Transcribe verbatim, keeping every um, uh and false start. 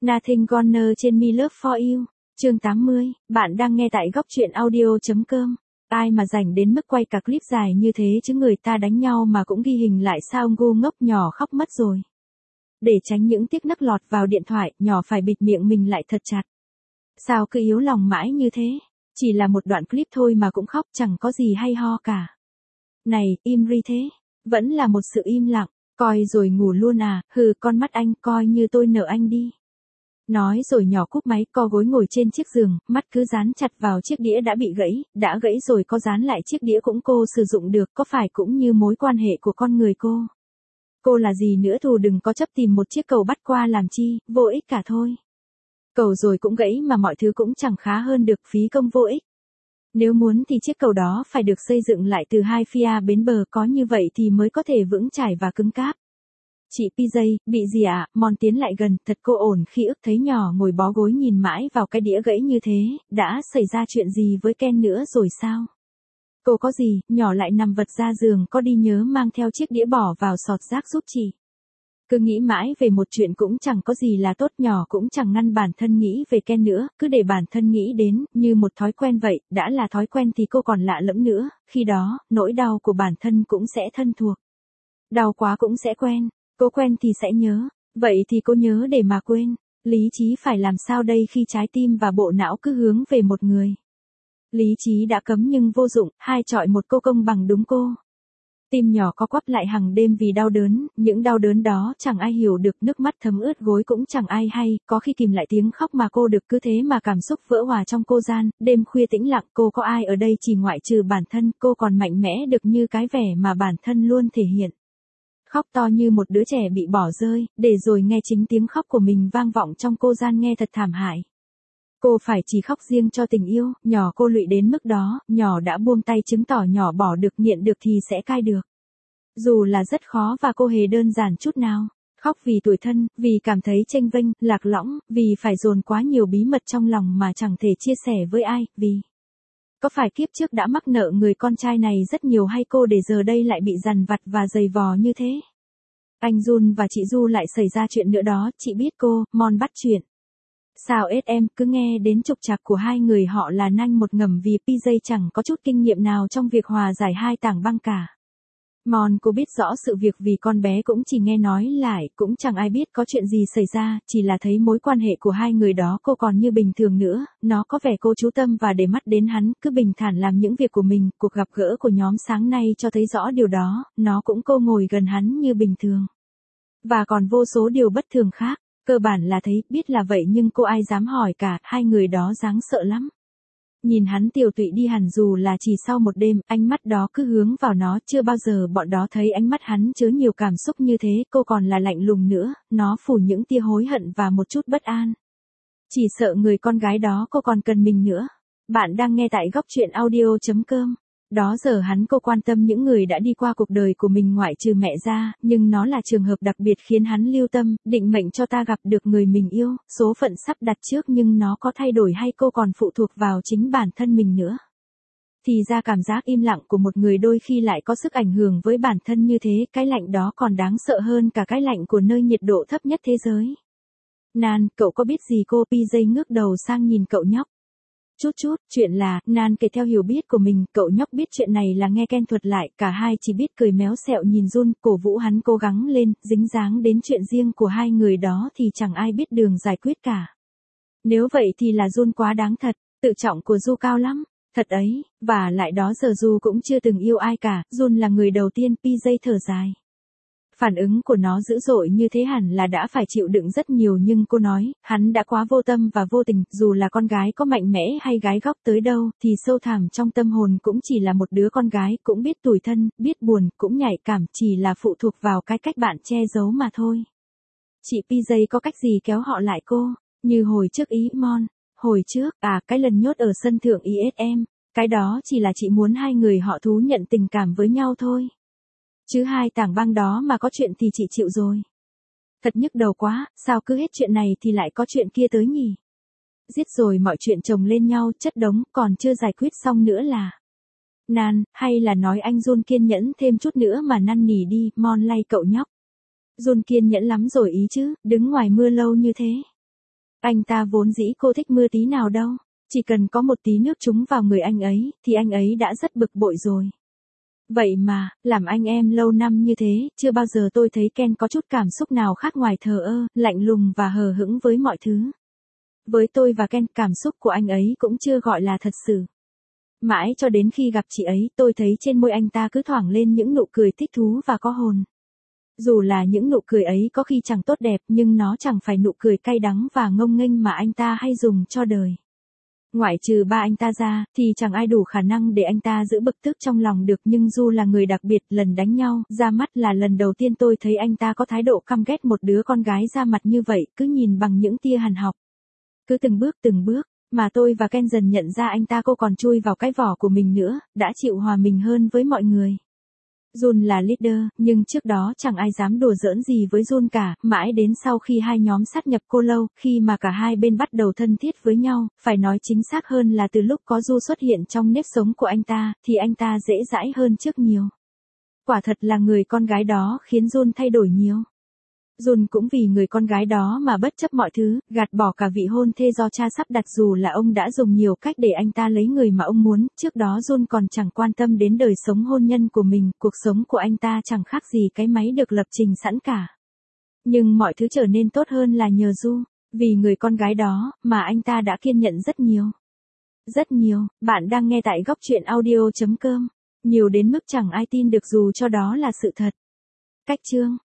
Nothing Gonna trên Me Love For You, chương tám mươi, bạn đang nghe tại góc truyện audio.com. Ai mà rảnh đến mức quay cả clip dài như thế chứ, người ta đánh nhau mà cũng ghi hình lại sao, ngu ngốc nhỏ khóc mất rồi. Để tránh những tiếc nấc lọt vào điện thoại, nhỏ phải bịt miệng mình lại thật chặt. Sao cứ yếu lòng mãi như thế? Chỉ là một đoạn clip thôi mà cũng khóc, chẳng có gì hay ho cả. Này, im ri thế. Vẫn là một sự im lặng. Coi rồi ngủ luôn à, hừ, con mắt anh, coi như tôi nợ anh đi. Nói rồi nhỏ cúp máy, co gối ngồi trên chiếc giường, mắt cứ dán chặt vào chiếc đĩa đã bị gãy, đã gãy rồi có dán lại chiếc đĩa cũng cô sử dụng được, có phải cũng như mối quan hệ của con người cô. Cô là gì nữa, thù đừng có chấp tìm một chiếc cầu bắt qua làm chi, vô ích cả thôi. Cầu rồi cũng gãy mà mọi thứ cũng chẳng khá hơn được, phí công vô ích. Nếu muốn thì chiếc cầu đó phải được xây dựng lại từ hai phía bến bờ, có như vậy thì mới có thể vững chãi và cứng cáp. Chị pê gi, bị gì ạ? À? Mon tiến lại gần, thật cô ổn khi ức thấy nhỏ ngồi bó gối nhìn mãi vào cái đĩa gãy như thế, đã xảy ra chuyện gì với Ken nữa rồi sao? Cô có gì, nhỏ lại nằm vật ra giường, có đi nhớ mang theo chiếc đĩa bỏ vào sọt rác giúp chị. Cứ nghĩ mãi về một chuyện cũng chẳng có gì là tốt, nhỏ cũng chẳng ngăn bản thân nghĩ về Ken nữa, cứ để bản thân nghĩ đến, như một thói quen vậy, đã là thói quen thì cô còn lạ lẫm nữa, khi đó, nỗi đau của bản thân cũng sẽ thân thuộc. Đau quá cũng sẽ quen, cô quen thì sẽ nhớ, vậy thì cô nhớ để mà quên, lý trí phải làm sao đây khi trái tim và bộ não cứ hướng về một người. Lý trí đã cấm nhưng vô dụng, hai chọi một cô công bằng đúng cô. Tim nhỏ co quắp lại hàng đêm vì đau đớn, những đau đớn đó chẳng ai hiểu được, nước mắt thấm ướt gối cũng chẳng ai hay, có khi kìm lại tiếng khóc mà cô được, cứ thế mà cảm xúc vỡ hòa trong cô gian, đêm khuya tĩnh lặng, cô có ai ở đây chỉ ngoại trừ bản thân, cô còn mạnh mẽ được như cái vẻ mà bản thân luôn thể hiện. Khóc to như một đứa trẻ bị bỏ rơi, để rồi nghe chính tiếng khóc của mình vang vọng trong cô gian nghe thật thảm hại. Cô phải chỉ khóc riêng cho tình yêu, nhỏ cô lụy đến mức đó, nhỏ đã buông tay chứng tỏ nhỏ bỏ được, nghiện được thì sẽ cai được. Dù là rất khó và cô hề đơn giản chút nào. Khóc vì tủi thân, vì cảm thấy chênh vênh, lạc lõng, vì phải dồn quá nhiều bí mật trong lòng mà chẳng thể chia sẻ với ai, vì... Có phải kiếp trước đã mắc nợ người con trai này rất nhiều hay cô để giờ đây lại bị dằn vặt và dày vò như thế? Anh Jun và chị Du lại xảy ra chuyện nữa đó, chị biết cô, Mon bắt chuyện. Sao ết em, cứ nghe đến trục trặc của hai người họ là nanh một ngầm vì pê gi chẳng có chút kinh nghiệm nào trong việc hòa giải hai tảng băng cả. Mon cô biết rõ sự việc vì con bé cũng chỉ nghe nói lại, cũng chẳng ai biết có chuyện gì xảy ra, chỉ là thấy mối quan hệ của hai người đó cô còn như bình thường nữa, nó có vẻ cô chú tâm và để mắt đến hắn, cứ bình thản làm những việc của mình, cuộc gặp gỡ của nhóm sáng nay cho thấy rõ điều đó, nó cũng cô ngồi gần hắn như bình thường. Và còn vô số điều bất thường khác, cơ bản là thấy, biết là vậy nhưng cô ai dám hỏi cả, hai người đó đáng sợ lắm. Nhìn hắn tiều tụy đi hẳn dù là chỉ sau một đêm, ánh mắt đó cứ hướng vào nó, chưa bao giờ bọn đó thấy ánh mắt hắn chứa nhiều cảm xúc như thế, cô còn là lạnh lùng nữa, nó phủ những tia hối hận và một chút bất an. Chỉ sợ người con gái đó cô còn cần mình nữa. Bạn đang nghe tại góc truyện audio.com. Đó giờ hắn cô quan tâm những người đã đi qua cuộc đời của mình ngoại trừ mẹ ra, nhưng nó là trường hợp đặc biệt khiến hắn lưu tâm, định mệnh cho ta gặp được người mình yêu, số phận sắp đặt trước nhưng nó có thay đổi hay cô còn phụ thuộc vào chính bản thân mình nữa. Thì ra cảm giác im lặng của một người đôi khi lại có sức ảnh hưởng với bản thân như thế, cái lạnh đó còn đáng sợ hơn cả cái lạnh của nơi nhiệt độ thấp nhất thế giới. Nan, cậu có biết gì cô? pê gi ngước đầu sang nhìn cậu nhóc. Chút chút, chuyện là, Nan kể theo hiểu biết của mình, cậu nhóc biết chuyện này là nghe Ken thuật lại, cả hai chỉ biết cười méo xẹo nhìn Jun, cổ vũ hắn cố gắng lên, dính dáng đến chuyện riêng của hai người đó thì chẳng ai biết đường giải quyết cả. Nếu vậy thì là Jun quá đáng thật, tự trọng của Du cao lắm, thật ấy, và lại đó giờ Du cũng chưa từng yêu ai cả, Jun là người đầu tiên, pê gi thở dài. Phản ứng của nó dữ dội như thế hẳn là đã phải chịu đựng rất nhiều nhưng cô nói, hắn đã quá vô tâm và vô tình, dù là con gái có mạnh mẽ hay gái góc tới đâu, thì sâu thẳm trong tâm hồn cũng chỉ là một đứa con gái, cũng biết tủi thân, biết buồn, cũng nhạy cảm, chỉ là phụ thuộc vào cái cách bạn che giấu mà thôi. Chị pê gi có cách gì kéo họ lại cô, như hồi trước ý Mon, hồi trước, à, cái lần nhốt ở sân thượng i ét em, cái đó chỉ là chị muốn hai người họ thú nhận tình cảm với nhau thôi. Chứ hai tảng băng đó mà có chuyện thì chị chịu rồi. Thật nhức đầu quá, sao cứ hết chuyện này thì lại có chuyện kia tới nhỉ? Giết rồi mọi chuyện chồng lên nhau, chất đống, còn chưa giải quyết xong nữa là... Nan, hay là nói anh Jun kiên nhẫn thêm chút nữa mà năn nỉ đi, Mon lay cậu nhóc. Jun kiên nhẫn lắm rồi ý chứ, đứng ngoài mưa lâu như thế. Anh ta vốn dĩ cô thích mưa tí nào đâu. Chỉ cần có một tí nước trúng vào người anh ấy, thì anh ấy đã rất bực bội rồi. Vậy mà, làm anh em lâu năm như thế, chưa bao giờ tôi thấy Ken có chút cảm xúc nào khác ngoài thờ ơ, lạnh lùng và hờ hững với mọi thứ. Với tôi và Ken, cảm xúc của anh ấy cũng chưa gọi là thật sự. Mãi cho đến khi gặp chị ấy, tôi thấy trên môi anh ta cứ thoảng lên những nụ cười thích thú và có hồn. Dù là những nụ cười ấy có khi chẳng tốt đẹp, nhưng nó chẳng phải nụ cười cay đắng và ngông nghênh mà anh ta hay dùng cho đời. Ngoại trừ ba anh ta ra, thì chẳng ai đủ khả năng để anh ta giữ bực tức trong lòng được, nhưng Du là người đặc biệt. Lần đánh nhau, ra mắt là lần đầu tiên tôi thấy anh ta có thái độ căm ghét một đứa con gái ra mặt như vậy, cứ nhìn bằng những tia hằn học. Cứ từng bước từng bước, mà tôi và Ken dần nhận ra anh ta cô còn chui vào cái vỏ của mình nữa, đã chịu hòa mình hơn với mọi người. Jun là leader, nhưng trước đó chẳng ai dám đùa giỡn gì với Jun cả, mãi đến sau khi hai nhóm sát nhập cô lâu, khi mà cả hai bên bắt đầu thân thiết với nhau, phải nói chính xác hơn là từ lúc có Du xuất hiện trong nếp sống của anh ta, thì anh ta dễ dãi hơn trước nhiều. Quả thật là người con gái đó khiến Jun thay đổi nhiều. Jun cũng vì người con gái đó mà bất chấp mọi thứ, gạt bỏ cả vị hôn thê do cha sắp đặt, dù là ông đã dùng nhiều cách để anh ta lấy người mà ông muốn. Trước đó Jun còn chẳng quan tâm đến đời sống hôn nhân của mình, cuộc sống của anh ta chẳng khác gì cái máy được lập trình sẵn cả. Nhưng mọi thứ trở nên tốt hơn là nhờ Du, vì người con gái đó mà anh ta đã kiên nhẫn rất nhiều. Rất nhiều. Bạn đang nghe tại góc truyện audio chấm com. Nhiều đến mức chẳng ai tin được dù cho đó là sự thật. Cách chương